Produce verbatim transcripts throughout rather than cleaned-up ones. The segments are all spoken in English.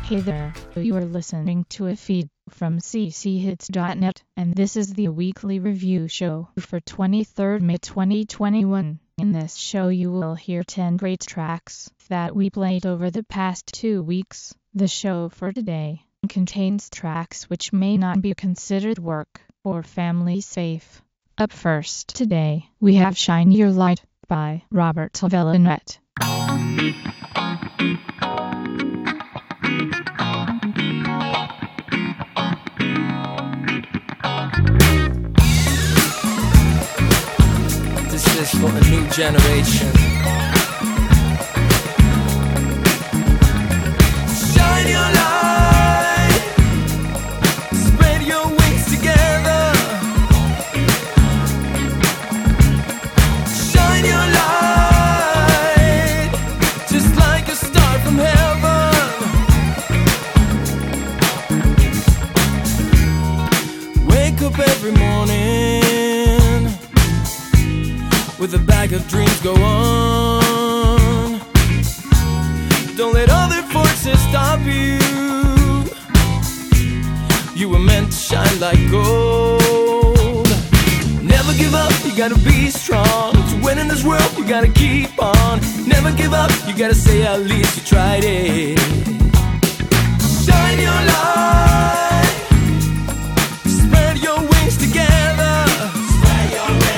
Hey there, you are listening to a feed from c c hits dot net, and this is the weekly review show for twenty-third of May twenty twenty-one. In this show you will hear ten great tracks that we played over the past two weeks. The show for today contains tracks which may not be considered work or family safe. Up first today, we have Shine Your Light by Robert Villanet. This is for a new generation. Shine your light, spread your wings together. Shine your light, just like a star from heaven. Wake up every morning with a bag of dreams, go on. Don't let other forces stop you. You were meant to shine like gold. Never give up, you gotta be strong. To win in this world, you gotta keep on. Never give up, you gotta say at least you tried it. Shine your light, spread your wings together. Spread your wings.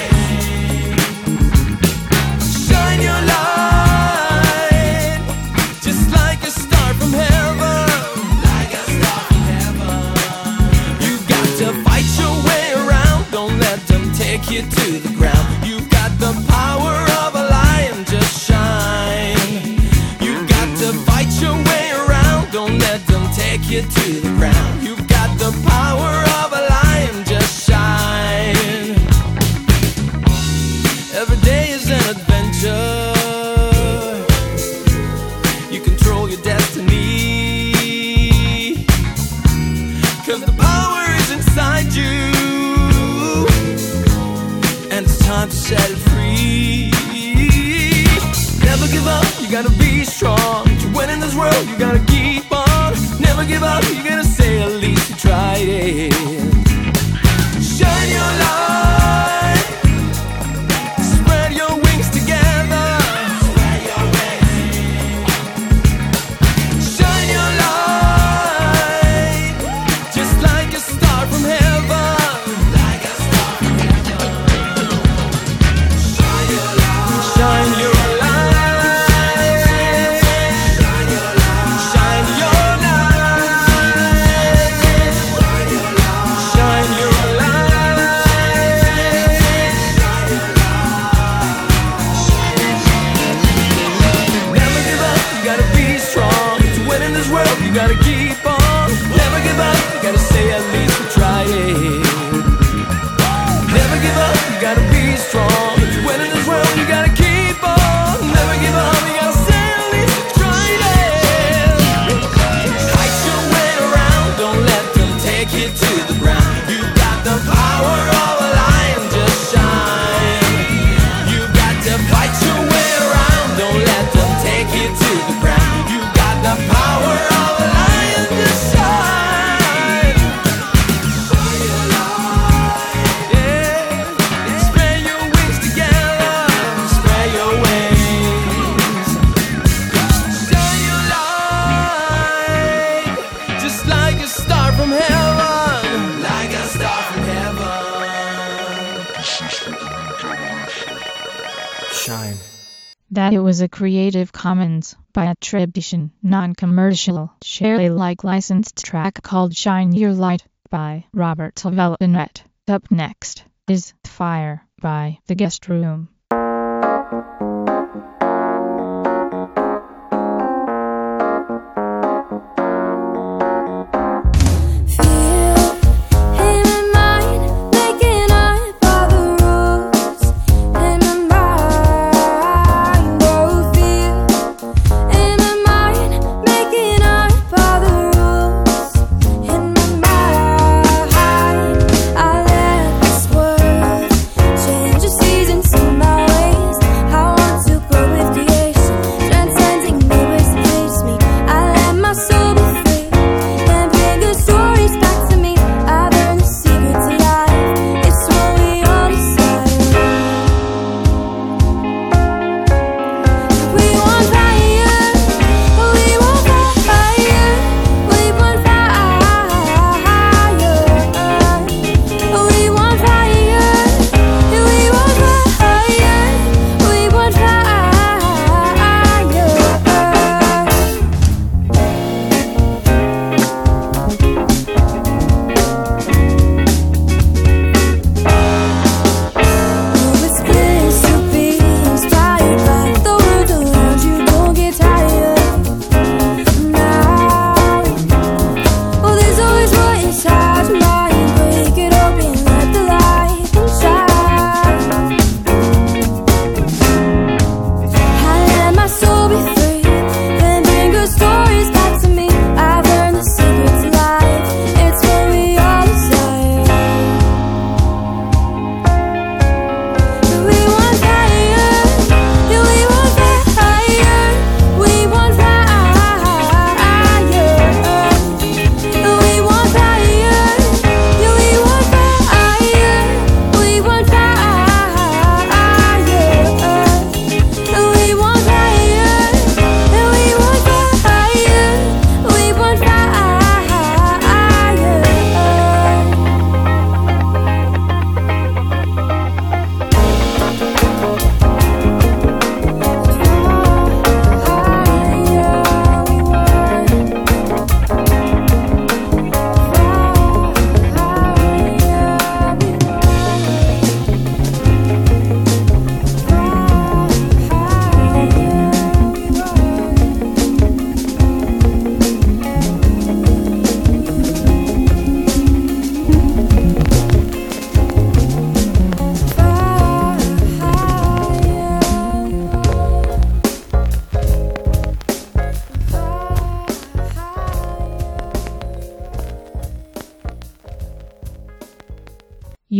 Shine your light, just like a star from heaven. Like a star from heaven. You got to fight your way around. Don't let them take you to the ground. You've got the power of a lion, just shine. You've got to fight your way around. Don't let them take you to the ground. You've got the power of a lion, just shine. Every day is an adventure. You control your destiny, 'cause the power is inside you, and it's time to set it free. Never give up, you gotta be strong. To win in this world, you gotta keep on. Never give up, you gotta say at least you tried it. Shine your light, spread your wings together. Spread your wings. Shine your light, just like a star from heaven. Like a star from heaven. Shine your light. Shine your light. Shine your light. Shine your light. Shine your Never give up, you gotta be strong. To win in this world, you gotta keep on. Never give up, you gotta say at least you tried it. Never give up, you gotta be strong. To win in this world, you gotta keep on. Never give up, you gotta say at least you tried it. Fight your way around, don't let them take you to the ground. You've got the power of a lion, just shine. You've got to fight your way around, don't let them take you to the ground. You've got the power of a lion, just shine. Shine your light, yeah. Spread your wings together. Spread your wings. Shine your light, just like a star from heaven. Like a star from heaven. Shine. That it was a Creative Commons by attribution, non-commercial, share Alike licensed track called Shine Your Light by Robert Villanet. Up next is Fire by The Guest Room. I let this world change the seasons in my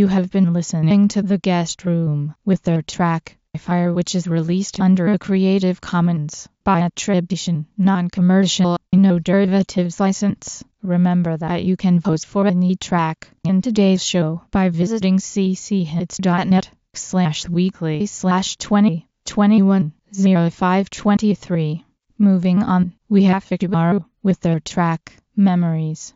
You have been listening to The Guest Room with their track Fire, which is released under a Creative Commons by attribution, non-commercial, no derivatives license. Remember that you can vote for any track in today's show by visiting cchits.net slash weekly slash 20 21 05 23. Moving on, we have Ikubaru with their track Memories.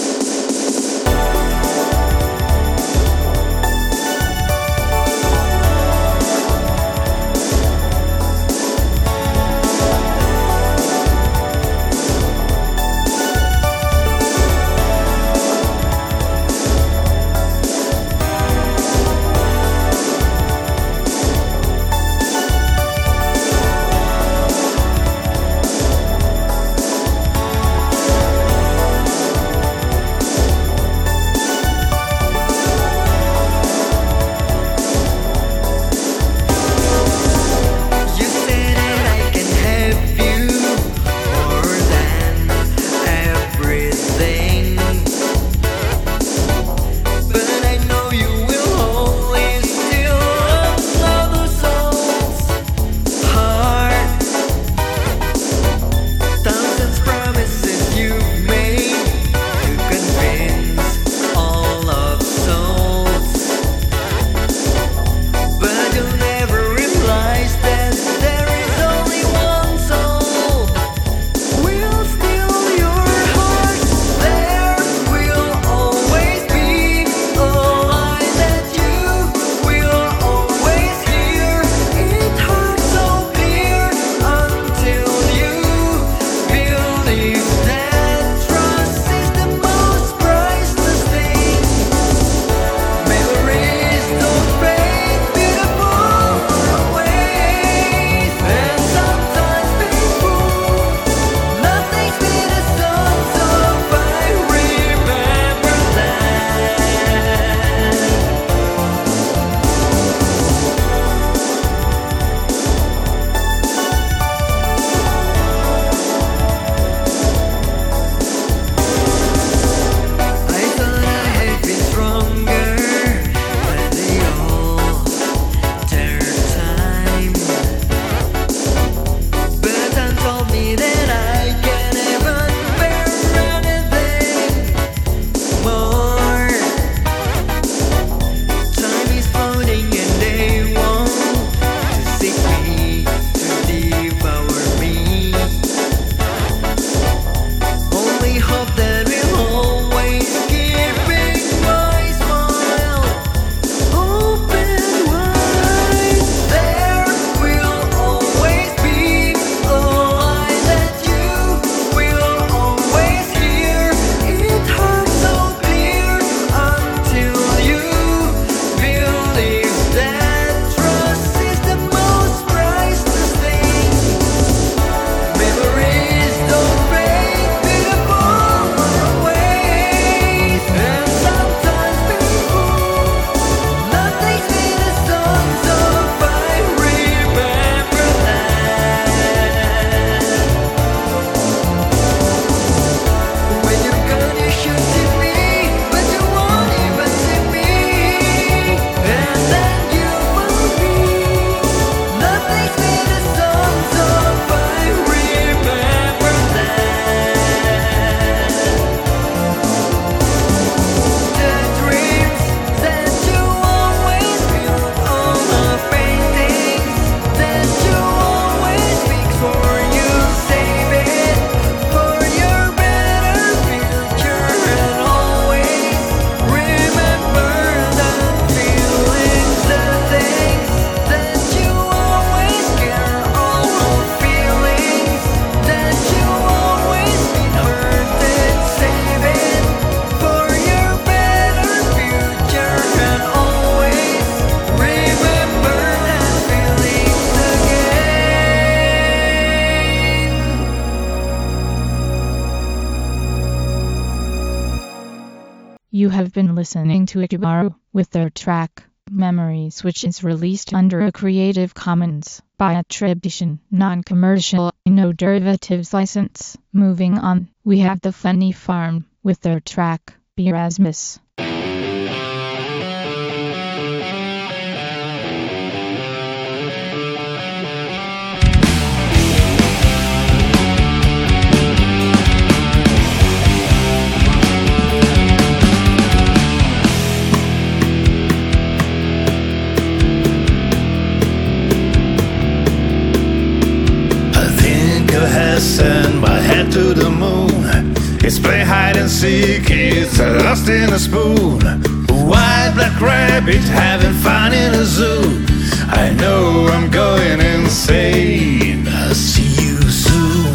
You have been listening to Ikubaru with their track Memories, which is released under a Creative Commons by attribution, non-commercial, no derivatives license. Moving on, we have The Funny Farm with their track Erasmus. I send my head to the moon. It's play hide and seek, it's lost in a spoon. White black rabbit having fun in a zoo. I know I'm going insane. I'll see you soon.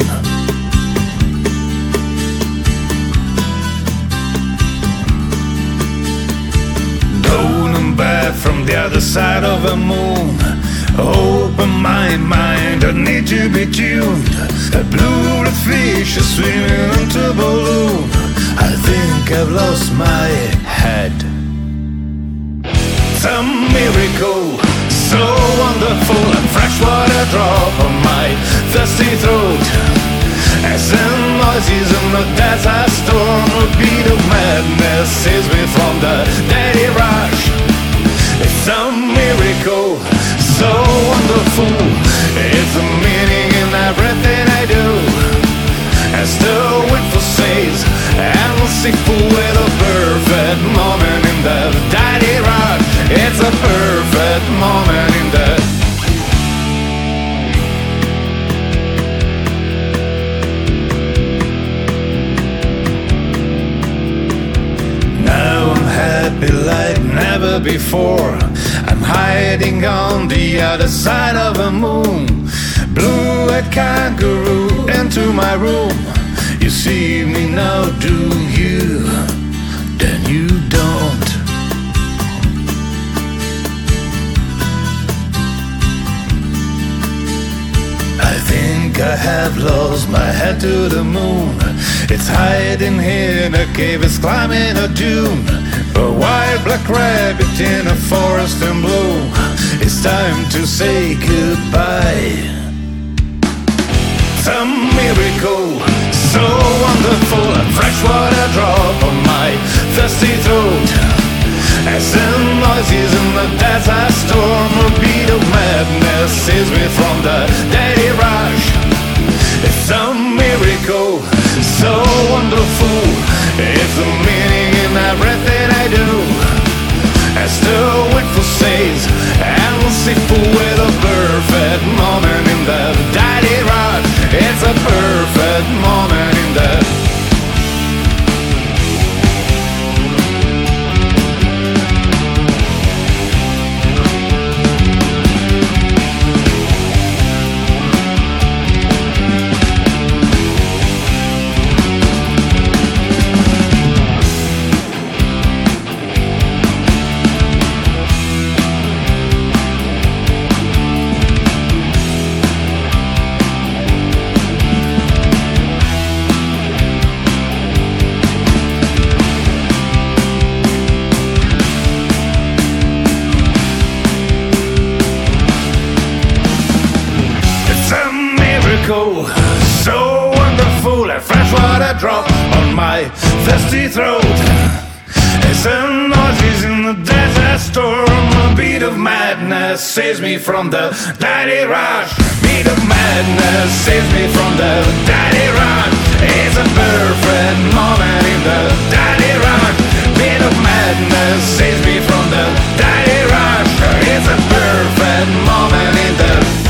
Down and back from the other side of the moon. Open mind, mind, I need to be tuned. A blue red fish is swimming into a balloon. I think I've lost my head. It's a miracle, so wonderful. A freshwater drop on my thirsty throat. As the noises in the desert storm, a beat of madness saves me from the daily rush. It's a miracle, so wonderful. It's a meaning in everything I do. As the windfall says, and we'll seek with a perfect moment in the daily rush. It's a perfect moment in the Now I'm happy like never before. I'm hiding on the other side of the moon. Blue-eyed kangaroo into my room. You see me now, do you? Then you don't. I think I have lost my head to the moon. It's hiding here in a cave, it's climbing a dune. A white black rabbit in a forest in bloom. It's time to say goodbye. It's a miracle, so wonderful. A freshwater drop on my thirsty throat. As the noises in the desert storm, a beat of madness saves me from the daily rush. It's a miracle, so wonderful. It's a meaning in everything I do. As the windfall says, and we'll see with a perfect moment in the daily rush. It's a perfect moment in the so wonderful, a freshwater drop on my thirsty throat. As the noises in the desert storm, a beat of madness saves me from the daily rush. Beat of madness saves me from the daily rush. It's a perfect moment in the daily rush. Beat of madness saves me from the daily rush. It's a perfect moment in the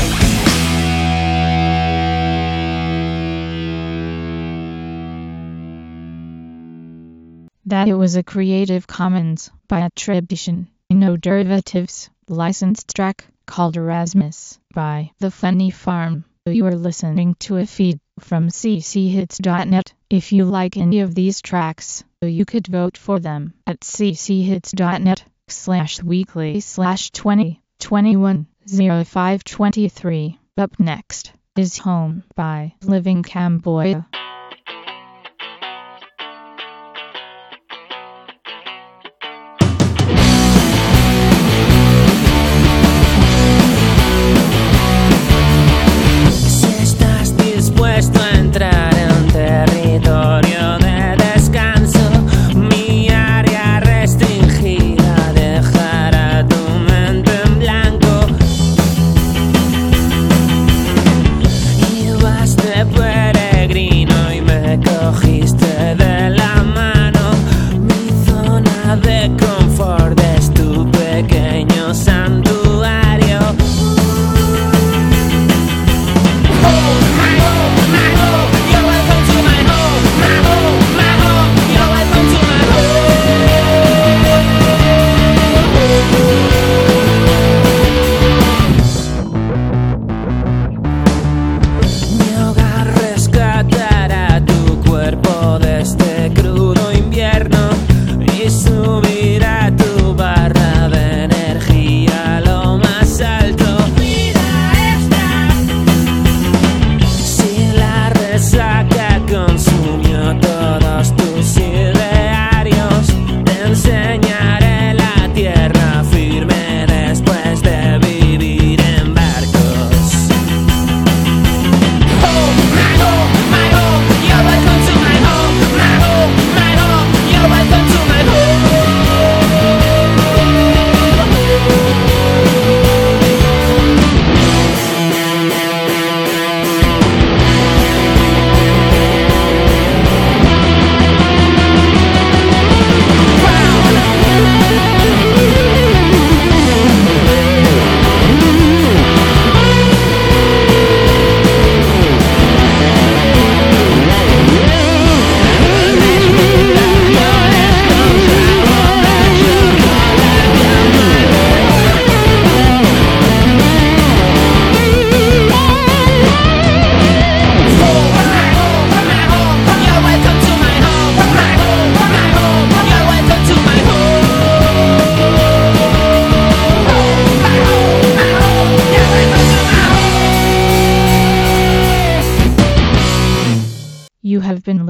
That it was a Creative Commons by attribution, no derivatives, licensed track called Erasmus by The Funny Farm. You are listening to a feed from c c hits dot net. If you like any of these tracks, you could vote for them at c c hits dot net slash weekly slash twenty twenty-one oh five twenty-three. Up next is Home by Living Cambodia. Peregrino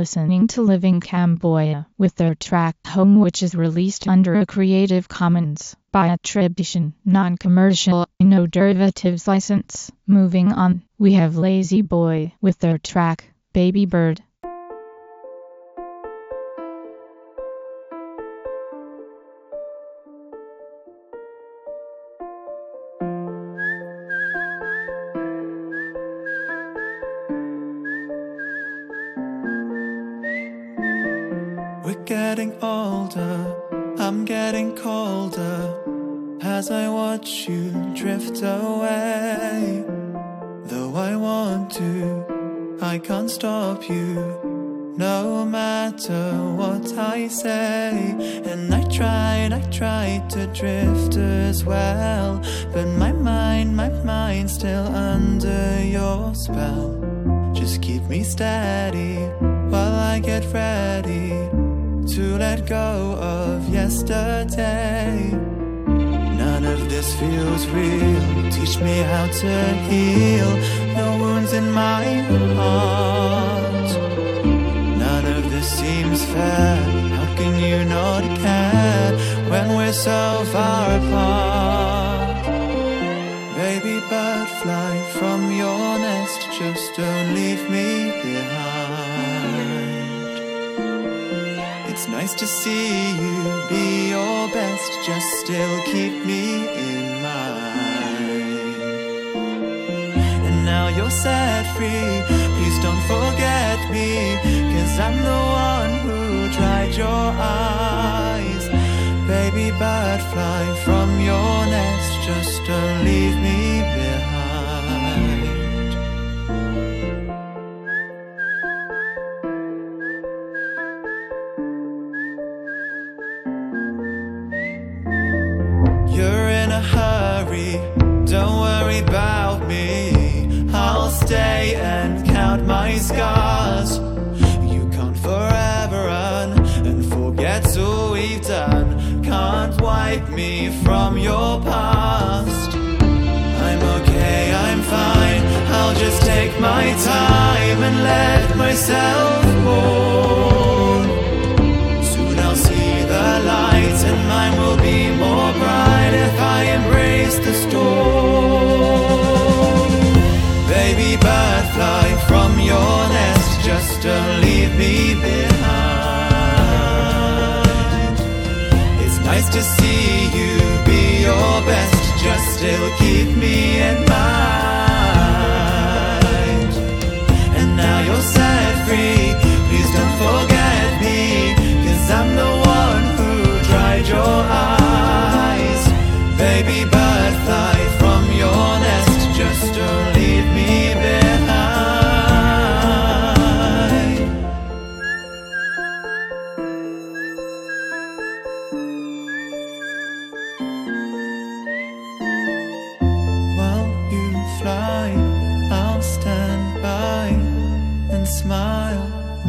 listening to Living Cambodia with their track Home, which is released under a Creative Commons by attribution, non-commercial, no derivatives license. Moving on, we have Lazy Boy with their track Baby Bird. We're getting older, I'm getting colder as I watch you drift away. Though I want to, I can't stop you, no matter what I say. And I tried, I tried to drift as well, but my mind, my mind's still under your spell. Just keep me steady while I get ready to let go of yesterday. None of this feels real. Teach me how to heal the wounds in my heart. None of this seems fair. How can you not care when we're so far apart? Baby bird, fly from your nest, just don't leave me behind. It's nice to see you be your best, just still keep me in mind. And now you're set free, please don't forget me, 'cause I'm the one who dried your eyes. Baby bird, fly from your nest, just don't leave me behind. You're in a hurry, don't worry about me. I'll stay and count my scars. You can't forever run and forget all we've done. Can't wipe me from your past. I'm okay, I'm fine, I'll just take my time and let myself mourn. Soon I'll see the light and mine will be more bright if I embrace the storm. Baby bird, fly from your nest, just don't leave me behind. It's nice to see you be your best, just still keep me in mind. And now you're set free, please don't forget me, 'cause I'm the one who dried your eyes. Baby bird, fly from your nest, just don't leave me behind. While you fly, I'll stand by and smile.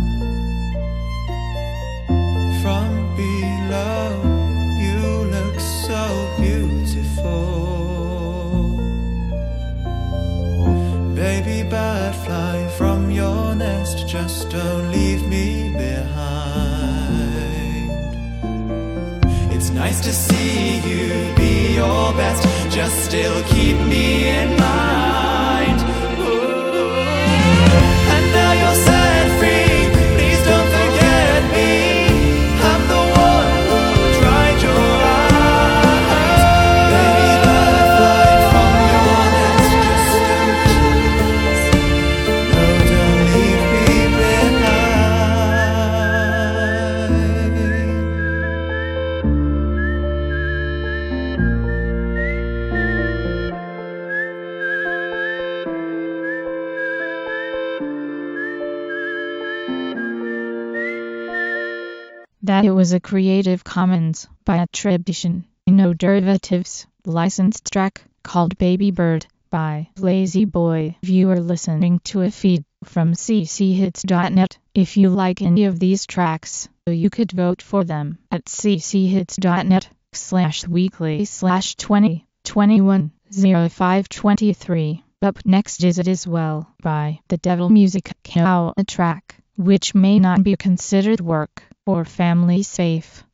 From below, you look so beautiful. Baby bird, fly from your nest, just don't leave me behind. It's nice to see you be your best, just still keep me in mind. Ooh. And now you're set free, please don't forget me. I'm the one who dried your eyes. Baby bird, fly from your nest, just don't, no, don't leave me That it was a Creative Commons by attribution, no derivatives, licensed track called Baby Bird by Lazy Boy. You are listening to a feed from c c hits dot net. If you like any of these tracks, you could vote for them at c c hits dot net slash weekly slash twenty twenty-one oh five twenty-three. Up next is It As Well by The Devil Music Cow, a track which may not be considered work or family safe.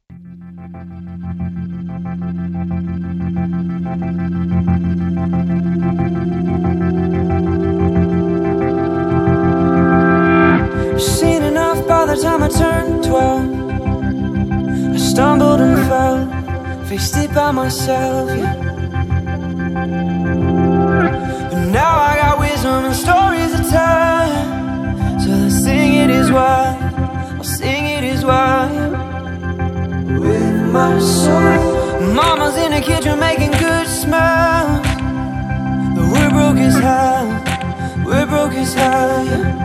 Seen enough by the time I turned twelve. I stumbled and fell, faced it by myself, yeah. But now I got wisdom and stories to tell, so let's sing it as well, I'll sing it as well. With my soul, mama's in the kitchen making good smells, but we're broke as hell, we're broke as hell, yeah.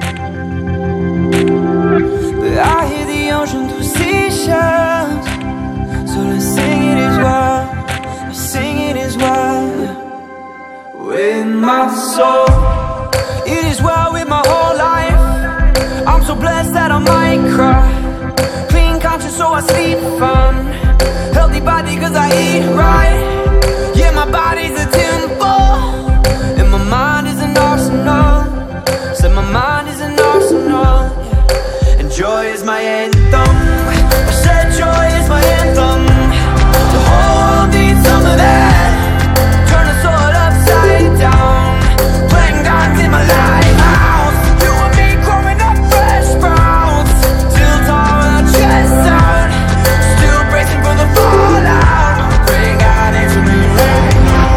But I hear the ocean through seashells, so let's sing it as well, I'll sing it as well. With my soul, it is well with my whole life. I'm so blessed that I might cry. Clean conscience so I sleep fine. Healthy body cause I eat right. Yeah, my body's a temple, and my mind is an arsenal. Said my mind is an arsenal, yeah. And joy is my anthem. I said joy is my anthem. The whole world needs some of that. Turn the sword upside down, planting God's in my lighthouse. You and me growing up fresh sprouts, still tall with our chest out, still bracing for the fallout. Pray God answer me right now.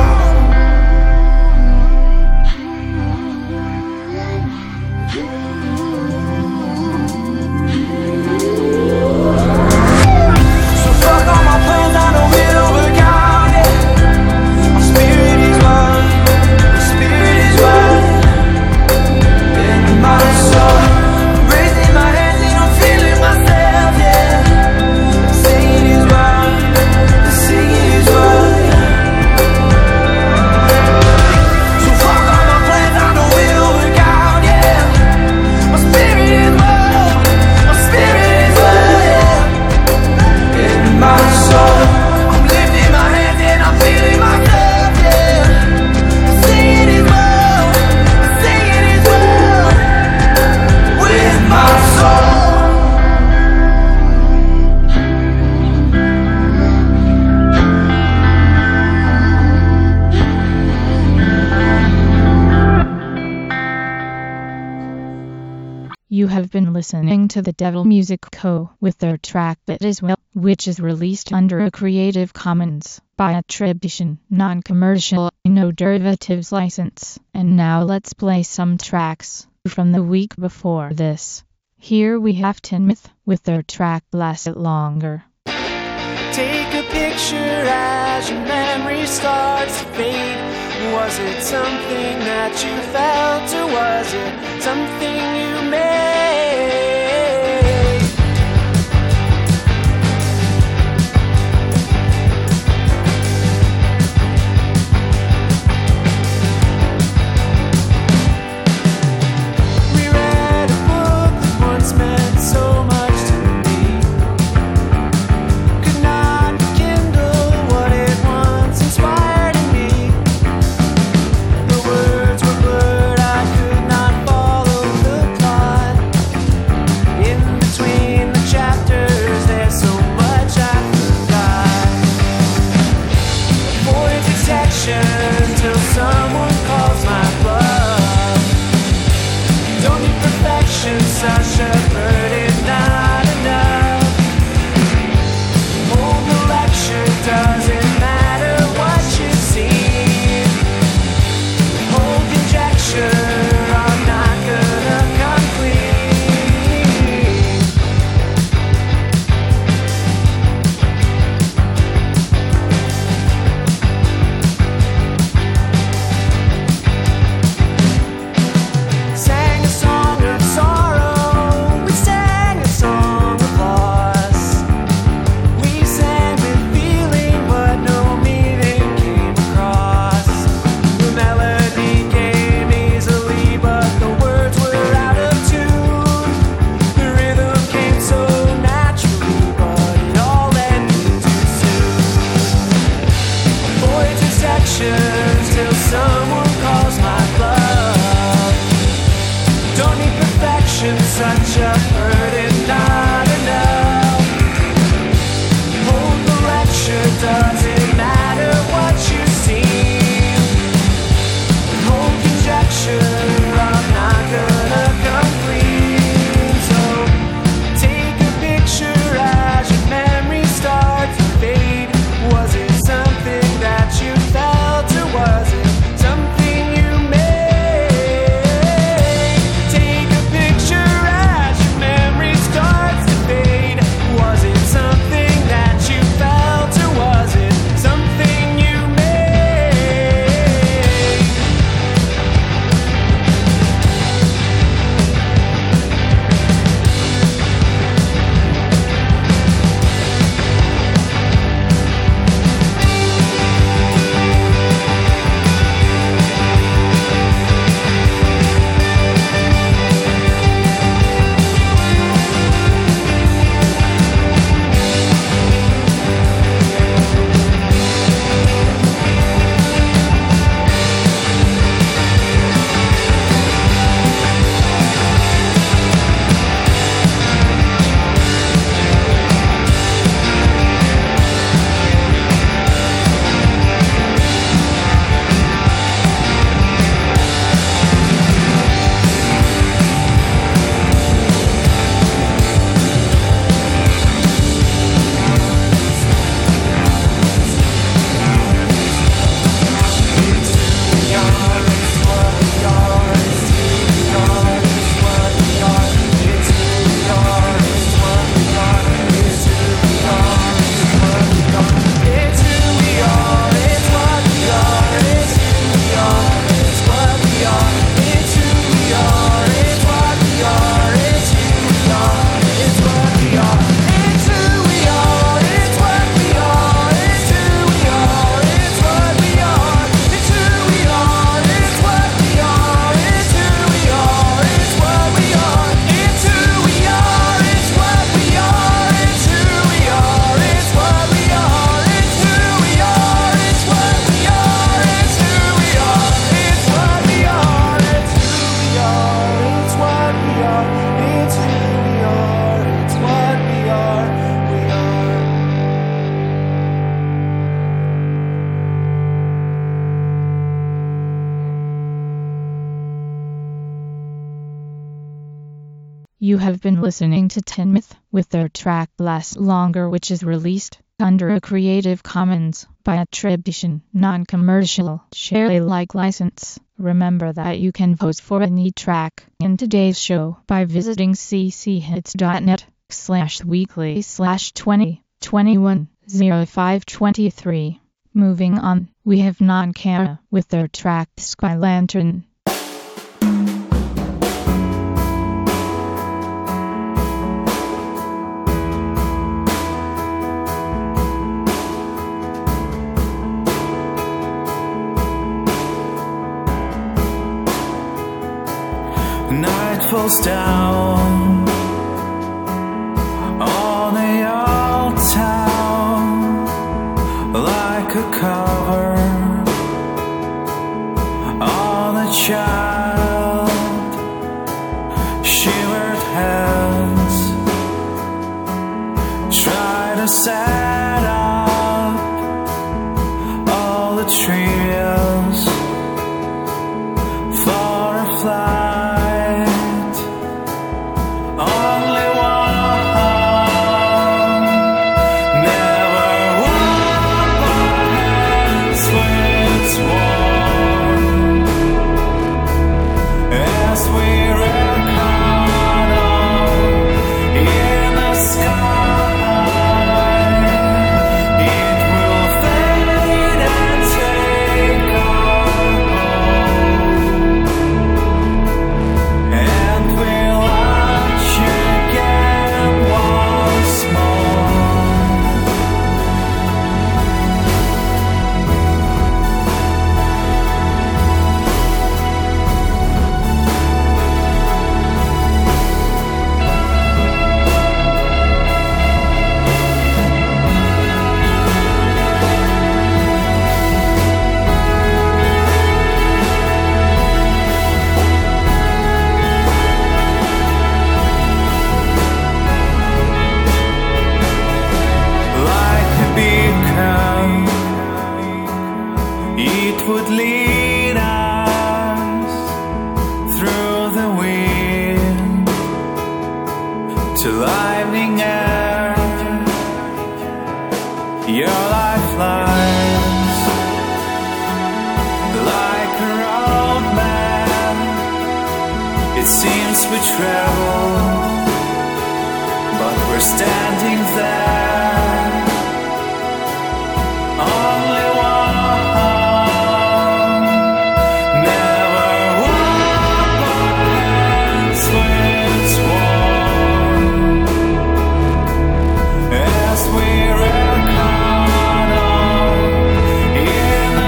So fuck all my plans, I know it'll work out, yeah. My spirit is one, my spirit is one. In my soul, I'm raising my hands and I'm feeling myself, yeah. Singing is one, singing is one. So fuck all my plans, I know it'll work out, yeah. My spirit is one, my spirit is one, yeah. In my soul, I'm lifting my hands and I'm feeling myself, yeah. Singing as well, singing as well. With my soul. You have been listening to the Devil Music Co. with their track It Is Well, which is released under a Creative Commons by attribution, non-commercial, no derivatives license. And now let's play some tracks from the week before this. Here we have Tinmouth with their track Last It Longer. Take a picture as your memory starts to fade. Was it something that you felt, or was it something you made? We read a book that once meant so much to me. Could not kindle what it once inspired in me. The words were blurred, I could not follow the plot. In between the chapters, there's so much I forgot. Avoid detection till someone calls my bluff. Don't need perfection, such a burden, not enough. Hold the lecture, doesn't matter what you see. Hold conjecture, I'm not gonna come clean. Sang a song of sorrow, we sang a song of loss. We sang with feeling, but no meaning came across. The melody came easily, but the words were out of tune. The rhythm came so naturally, but it all ended too soon. Avoid dissections till someone calls my bluff. Don't need perfection, affection such a burden, not enough. Hold the lecture, doesn't matter what you see. Hold conjecture, I'm not gonna come clean. So take a picture as your memory starts to fade. Was it something that you felt, or was it something you made? Take a picture as your memory starts to fade. Was it something that you felt, or was it something you made? You have been listening to Tenmith with their track Last Longer, which is released under a Creative Commons by attribution, non-commercial, share Alike license. Remember that you can vote for any track in today's show by visiting cchits.net slash weekly slash 20 21 05 23. Moving on, we have Non-Kara with their track Sky Lantern. Night falls down on the old town like a cover on a child. Shivered hands try to set up all the trivials for a flight. Sky It seems we travel, but we're standing there. Only one, never walk by hands with one. As we reckon on in the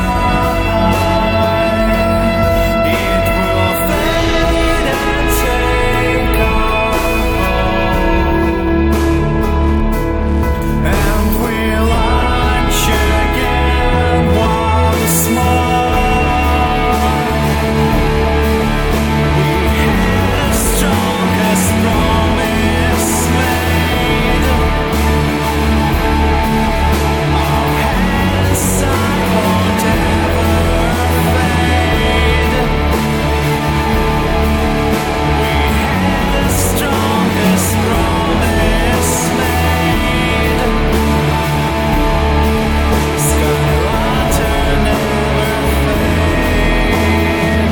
sky, it will fade and take our home, and we'll launch again once more. We had the strongest promise made. Our hands won't ever fade. We had the strongest promise made. Sky lantern never fade.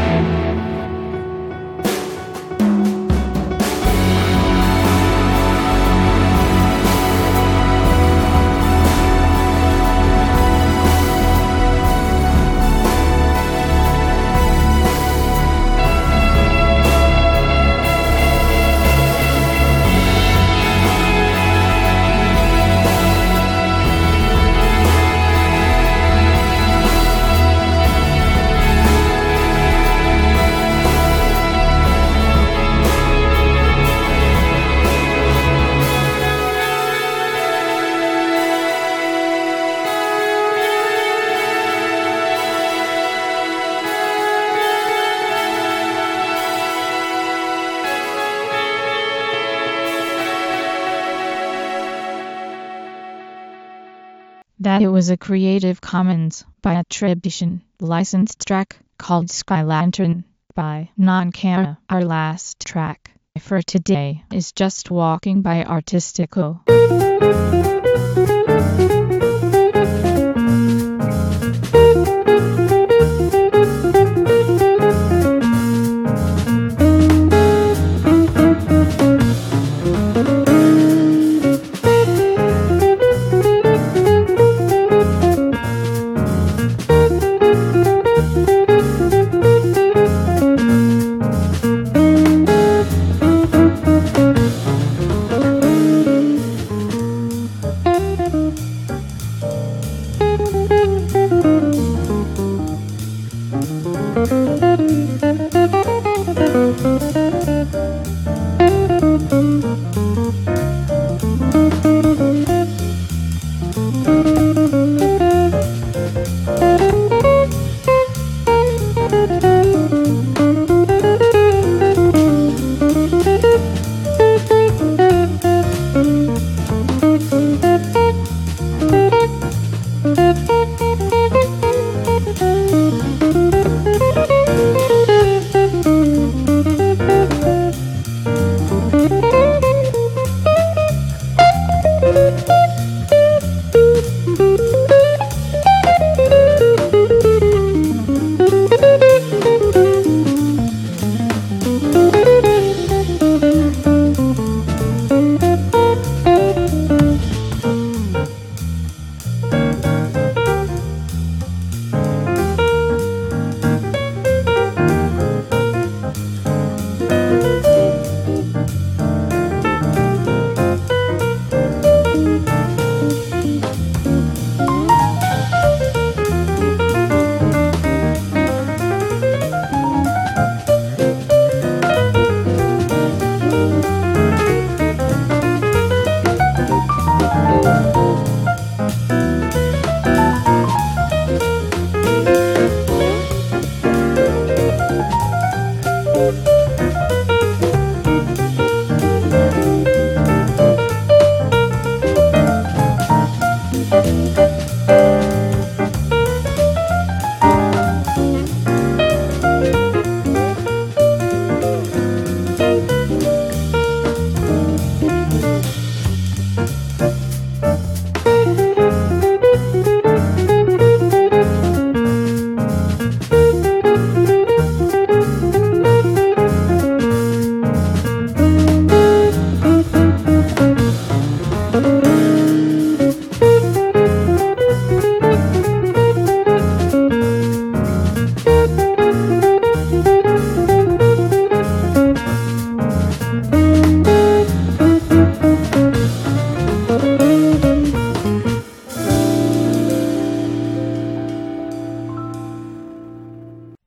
That it was a Creative Commons by attribution, licensed track called Sky Lantern by Nonkara. Our last track for today is Just Walking by Artistico.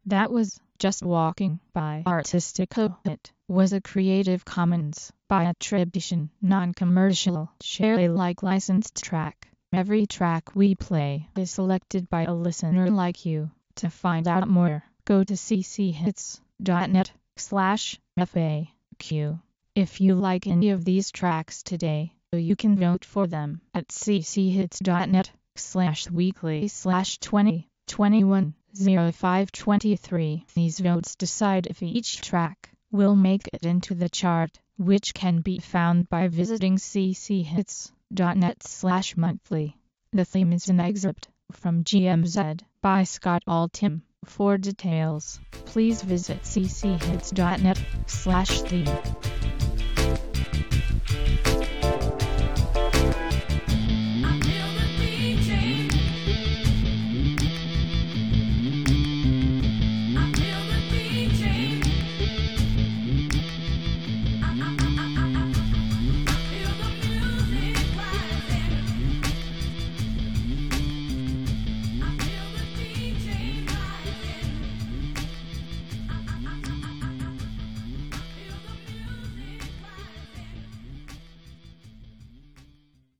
That was Just Walking by Artistico. It was a Creative Commons by attribution, non-commercial, share Alike licensed track. Every track we play is selected by a listener like you. To find out more, go to cchits.net slash FAQ. If you like any of these tracks today, you can vote for them at cchits.net slash weekly slash 20 21 05 23. These votes decide if each track will make it into the chart, which can be found by visiting cchits.net slash monthly. The theme is an excerpt from G M Z by Scott Altham. For details, please visit cchits.net slash theme.